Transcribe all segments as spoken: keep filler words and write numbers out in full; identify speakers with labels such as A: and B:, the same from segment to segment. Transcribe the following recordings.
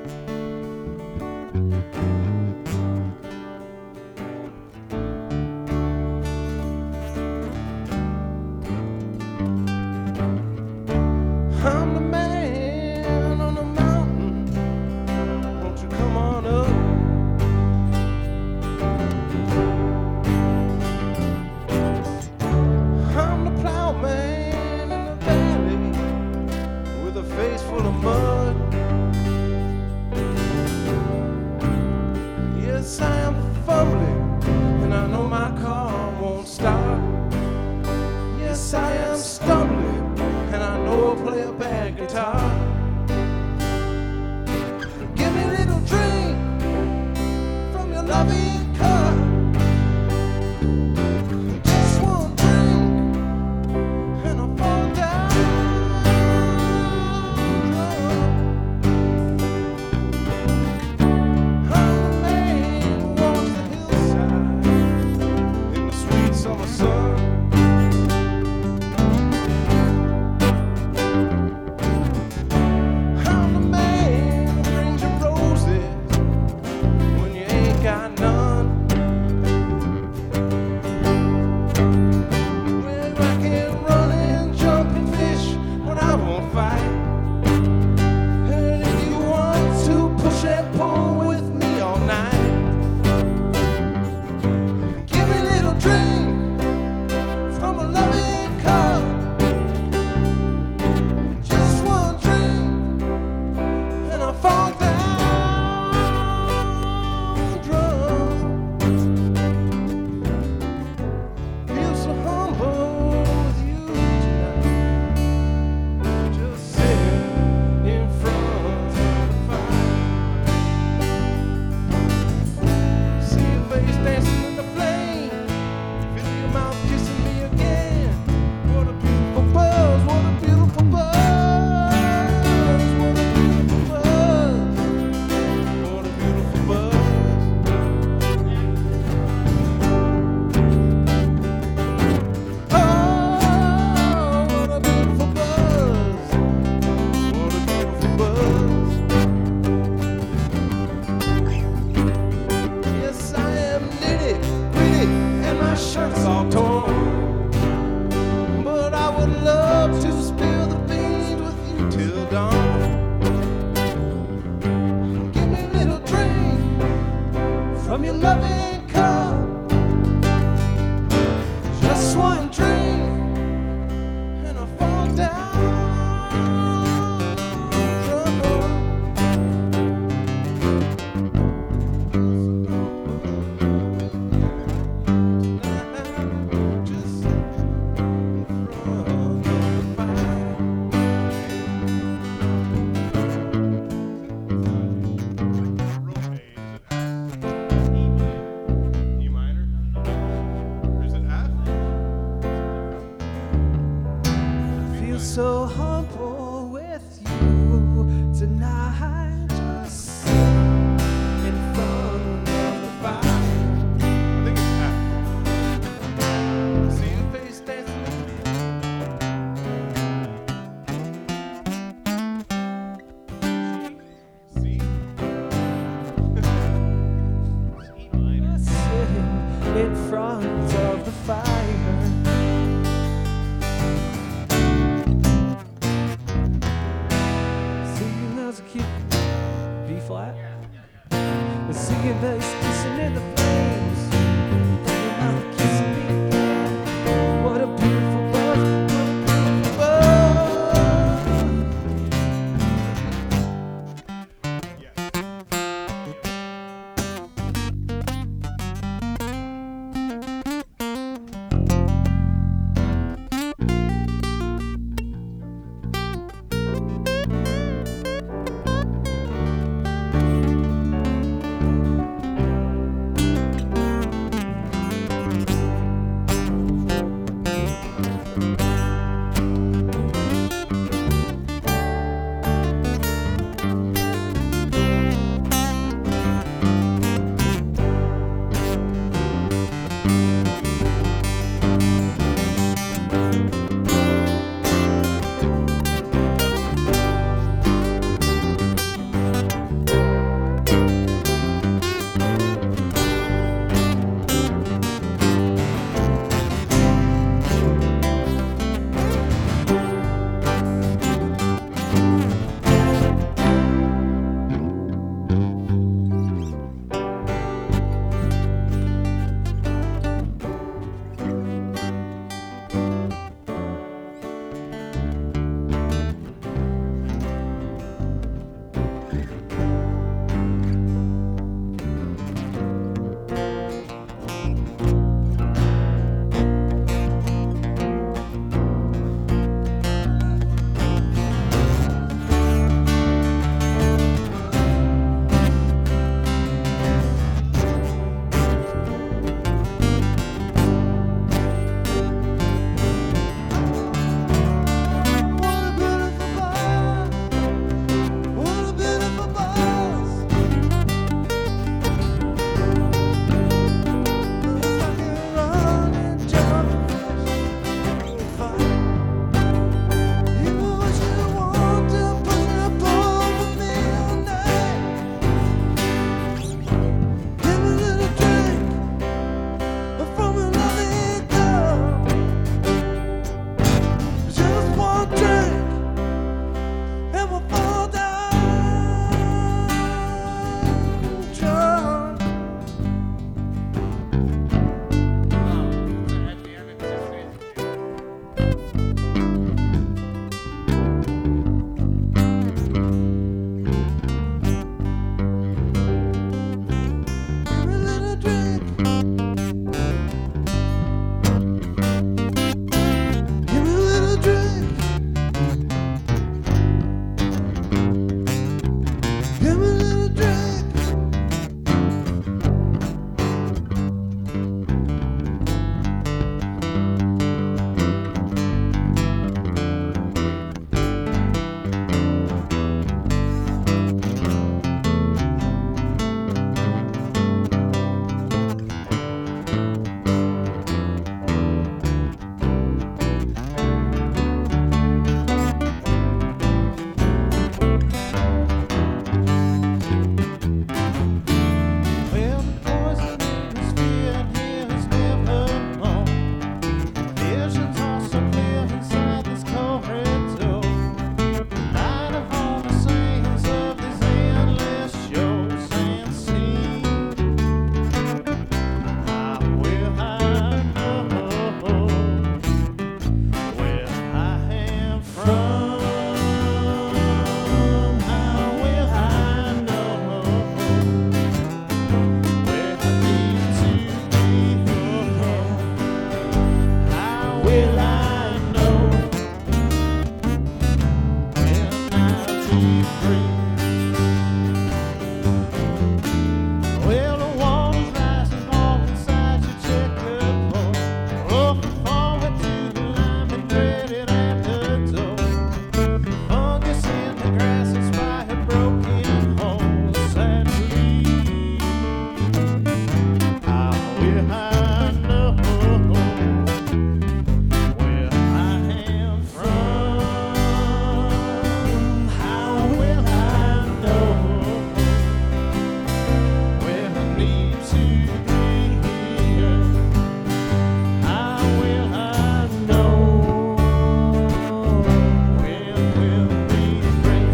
A: I'm the man on the mountain, won't you come on up? I'm the plowman in the valley with a face full of mud. Yes, I am fumbling, and I know my car won't start. Yes, I am stumbling, and I know I'll play a bad guitar. Give me a little drink from your loving cup. Just one drink, and I'll fall down drunk. I'm the man who walks the hillside in the sweet summer sun. I'm the man who brings you roses when you ain't got none. Well, I can run and jump and fish, but I won't fight. And if you want to push and pull with me all night, give me a little drink from a loving cup. Just one drink, and I fall down drunk. Feel so humble with you tonight, just sitting in front of the fire. See your face dancing in the flame, feel your mouth kissing me again. What a beautiful buzz, what a beautiful buzz, what a beautiful buzz, what a beautiful buzz. Oh, what a beautiful buzz, what a beautiful buzz. Yes, I am nitty gritty, and my shirt's all torn. But I would love to spill the beans with you till dawn. Give me a little drink from your loving cup. Just one drink, and I fall down drunk. Just in front of the fire. E minor? Or is it F?
B: Feel so humble with you tonight, just sitting in front of the fire.
A: I think it's F. See your face dancing. See? It's E minor.
B: Sitting in front of the fire. Singing as a kid, B flat. Singing bass, kissing in the flames. Your mouth kissing me again. What a beautiful buzz, what a beautiful buzz.
A: Yes. Give me a little drink. Well, the poison in his fear is never known. Visions are so clear inside this corridor. Light upon the scenes of these endless shows and scenes. How will I know where I am from? How will I know where I need to be? How will I know when I'll be free? Well, the water's rising all inside your checkerboard. Looking forward to the lime and dreaded at the door. Fungus in the grass inspired broken holes and leaves. How will I know where I am from? How will I know where I need to be? How will I know when we'll be free?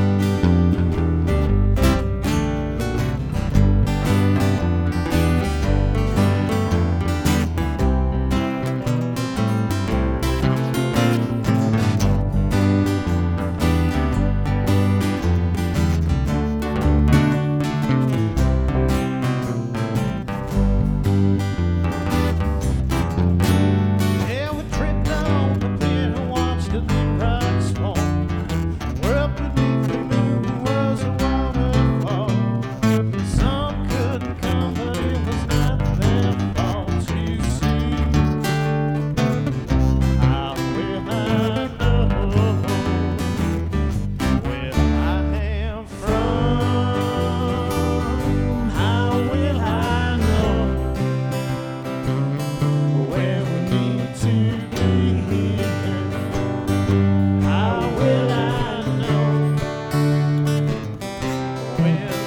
A: Yeah, we tripped on the pier and watched the big rocks fall. Where up beneath the moon was a waterfall. Some couldn't come, but it was not their fault, you see. How will I know where I am from? How will I know where we need to be? How will I know when